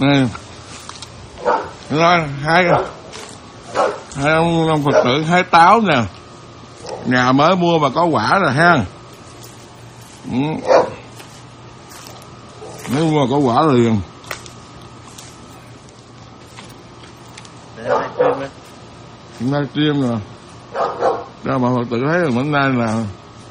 Này, hai ông Phật tử hái táo nè, nhà mới mua mà có quả rồi ha. Nếu mua có quả liền. Nay chiêm rồi. Đó mà Phật tử thấy là hôm nay là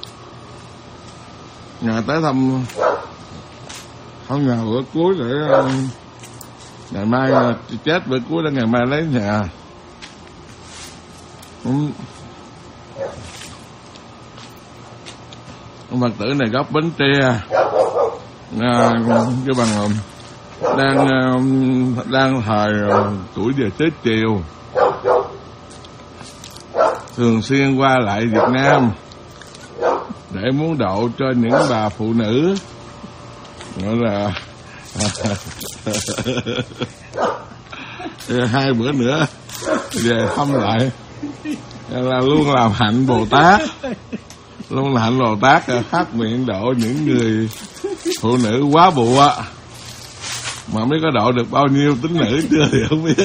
nhà tới thăm không nhà bữa cuối để ngày mai chết bữa cuối để ngày mai lấy nhà. Ông Phật tử này gốc Bến Tre, cái bằng đang thời tuổi về Tết chiều, thường xuyên qua lại Việt Nam để muốn độ cho những bà phụ nữ gọi là hai bữa nữa về thăm lại là luôn làm hạnh Bồ Tát, luôn là hạnh Bồ Tát phát nguyện độ những người phụ nữ quá bụa, mà mới có độ được bao nhiêu tín nữ chưa thì không biết.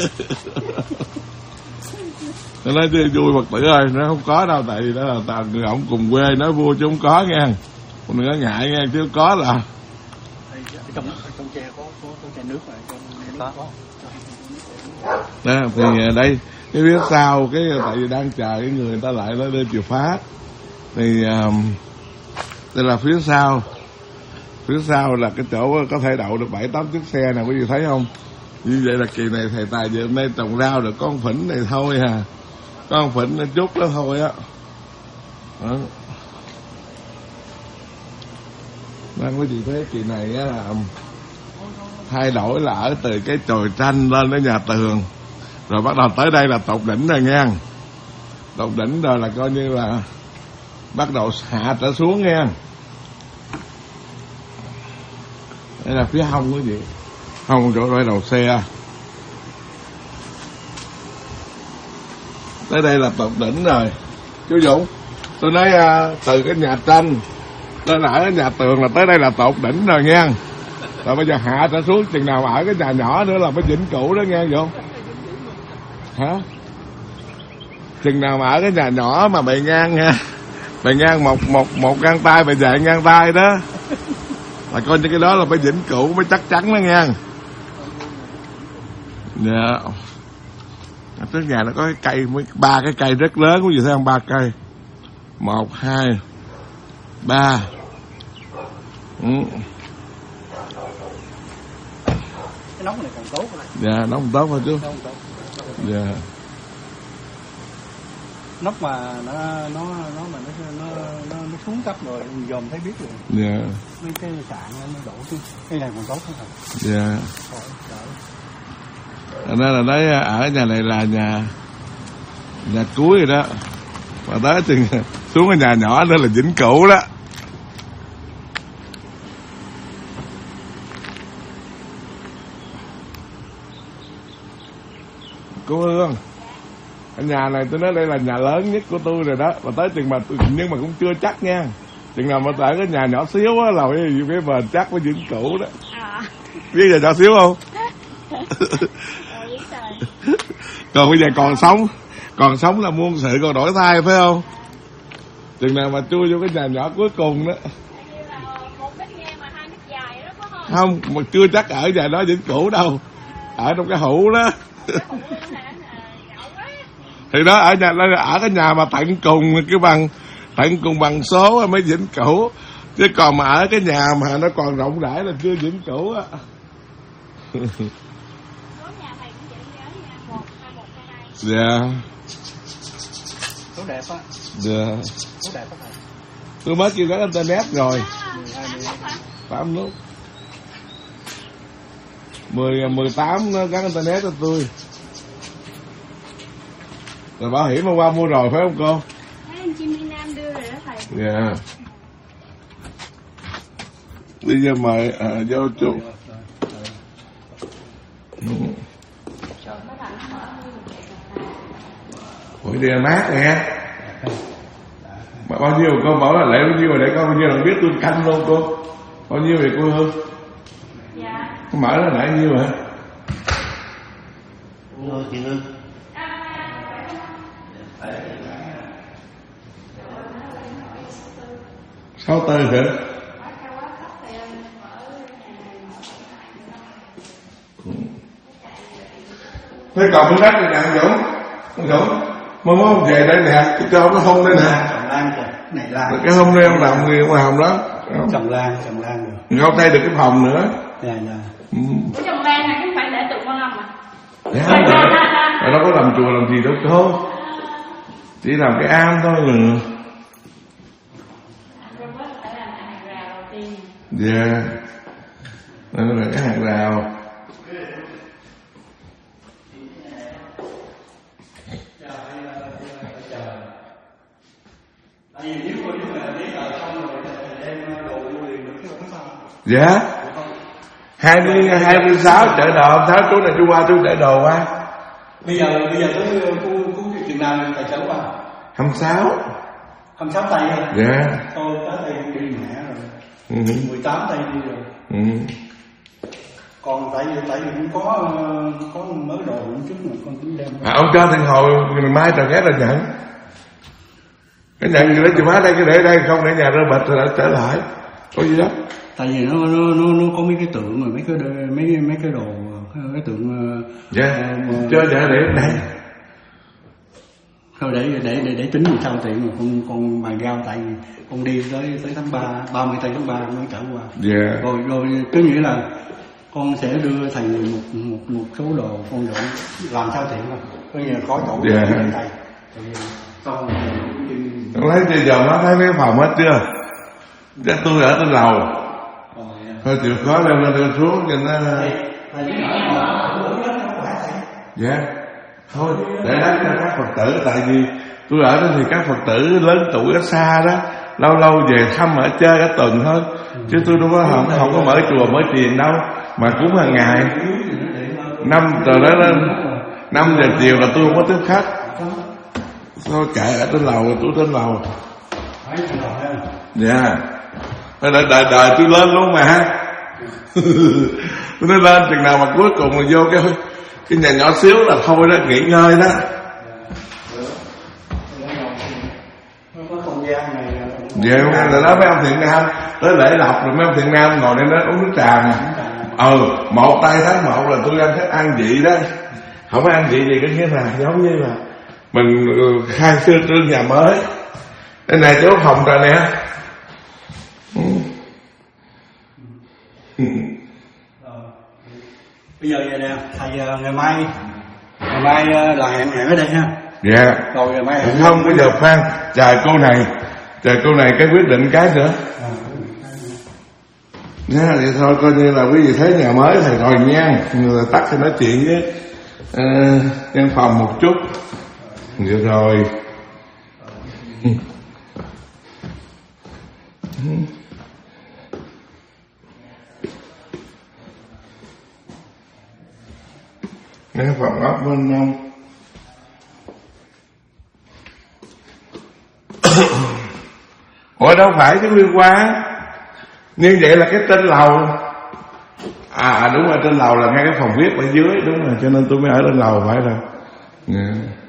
Nó nói vui Phật tử ơi, nó không có đâu, tại vì đó là người ổng cùng quê nói vui chứ không có nghe, đừng có ngại nghe, chứ có là trong tre có chai nước rồi, trong có. Đó, thì đây cái phía sau cái tại vì đang chờ cái người ta lại nó lên chìa phát thì đây là phía sau là cái chỗ có thể đậu được 7-8 chiếc xe nè, quý vị thấy không? Như vậy là kỳ này thầy tài giờ hôm nay trồng rau được con phỉnh này thôi hà, con phỉnh nó chút đó thôi á. Đó. Đang quý vị thấy kỳ này á là thay đổi là ở từ cái chòi tranh lên đến nhà tường, rồi bắt đầu tới đây là tột đỉnh rồi nha. Tột đỉnh rồi là coi như là bắt đầu hạ trở xuống nha. Đây là phía hông quý vị, hông chỗ đối đầu xe. Tới đây là tột đỉnh rồi. Chú Dũng, tôi nói từ cái nhà tranh lên ở cái nhà tường là tới đây là tột đỉnh rồi nha. Rồi bây giờ hạ trở xuống, chừng nào ở cái nhà nhỏ nữa là mới vĩnh cửu đó nghe Dũng. Hả? Chừng nào mà ở cái nhà nhỏ mà bày ngang nha, bày ngang một ngang tay, bày dài ngang tay đó, là coi như cái đó là phải vĩnh cửu mới chắc chắn đó nha. Dạ. Trước nhà nó có cái cây, 3 cái cây rất lớn, quý vị thấy không? 3 cây, 1, 2, 3. Cái nóng này còn tốt rồi. Dạ, nóng tốt thôi chứ. Dạ. Nóc mà nó xuống cấp rồi, dòm thấy biết rồi. Dạ. Mấy cái sạn nó đổ xuống. Cái này còn tốt hơn rồi. Dạ. Nên là đấy, ở nhà này là nhà cuối rồi đó, mà tới chừng xuống cái nhà nhỏ đó là vĩnh cửu đó. Cô Hương, cái nhà này tôi nói đây là nhà lớn nhất của tôi rồi đó, mà tới chừng mà nhưng mà cũng chưa chắc nha. Chừng nào mà tại cái nhà nhỏ xíu á là cái bền chắc với vĩnh cửu đó. Biết nhà nhỏ xíu không? Còn bây giờ còn sống là muôn sự còn đổi thay phải không? Chừng nào mà chui vô cái nhà nhỏ cuối cùng đó. Không, mà chưa chắc ở nhà đó vĩnh cửu đâu, ở trong cái hũ đó. Thì đó ở cái nhà mà tận cùng bằng số mới vĩnh cửu, chứ còn mà ở cái nhà mà nó còn rộng rãi là chưa vĩnh cửu á. Dạ. Số đẹp á. Dạ. Số đẹp á thầy. Tôi mới kêu gắn internet rồi. 8 nút. 18 nó gắn internet cho tôi. Rồi bảo hiểm hôm qua mua rồi phải không cô? Mấy anh chim Miền Nam đưa rồi đó thầy. Dạ. Bây giờ mời vô chú. Ủa đi mát nè. Mà bao nhiêu cô bảo là lệ bao nhiêu rồi để con bao nhiêu là biết tôi canh luôn cô. Bao nhiêu vậy cô Hương? Dạ. Có mở nó lại nhiêu hả? Rồi chị Hương. 64 hả? Thế còn miếng đất này nè anh Dũng mới mốt về đây nè, cái cho nó hôn đây nè. Trồng lan kìa, này lan. Cái hôm nay ông làm gì mà hồng đó. Trồng lan rồi. Không thay được cái phòng nữa. Dạ. Ủa trồng lan này không phải để tượng con Long à? Dạ, mà nó có làm chùa làm gì đâu có. Chỉ làm cái am thôi mà. Dạ. Đó là cái hàng rào. Dạ 26 chợ đồ, tháng chú này chú qua chú để đồ qua. Bây giờ tới khu chừng nào tài trở qua? 26 tay rồi. dạ. Thôi tới tay đi mẹ rồi. 18 tay đi rồi. Còn tại vì cũng có mới đồ chút mà con cũng đem. Ông cho thì hồi ngày mai tao ghé là nhận. Cái nhận gì đó chìa khóa đây, cái để đây không để nhà rơi bịch rồi đã trở lại. Có gì đó. Tại vì nó có mấy cái tượng mà mấy cái đồ cái tượng. Dạ. Cho để đây. Thôi để tính làm sao tiện mà con bàn giao, tại vì con đi tới tháng 3, 30 tháng 3 mới trở qua. Dạ. Rồi cứ nghĩa là con sẽ đưa thầy một số đồ con dọn làm sao tiện không? Có nghĩa là có chỗ dạ. thầy. Con lấy chơi giờ nó thấy mấy phòng hết chưa? Chắc tôi ở trên lầu. Thôi chịu khó leo lên xuống cho nó. Dạ. Thôi để đó cho các Phật tử, tại vì tôi ở đó thì các Phật tử lớn tuổi ở xa đó, lâu về thăm ở chơi cả tuần thôi, chứ tôi đâu có không có mở chùa mở thiền đâu, mà cúng hàng ngày. 5 giờ chiều là tôi không có tiếp khách. Thôi kệ, ở trên lầu tôi trên lầu. Dạ. Đợi tôi lên luôn mà. Tôi nói lên chừng nào mà cuối cùng là vô cái nhà nhỏ xíu là thôi đó, nghỉ ngơi đó. có không gian này. Dạ là đó mấy ông Thiện Nam tới lễ lộc rồi mấy ông Thiện Nam ngồi đây đó uống nước trà nè. Một tây tháng 1 là tôi ăn vị đó. Không có ăn vị gì có nghĩa là giống như là mình khai trương nhà mới. Đây này chỗ phòng rồi nè. Bây giờ vậy nè, thầy ngày mai là hẹn ở đây ha. Dạ. Rồi ngày mai không, bây giờ khoan, chờ cô này cái quyết định cái nữa. Nha, vậy thôi coi như là quý vị thấy nhà mới thầy rồi nha, người tắt thì nói chuyện với văn phòng một chút. Vậy rồi. Cái phòng ốc bên không. Ủa đâu phải chứ liên quan. Như vậy là cái trên lầu. Đúng rồi, trên lầu là ngay cái phòng VIP ở dưới. Đúng rồi, cho nên tôi mới ở trên lầu phải không. Yeah.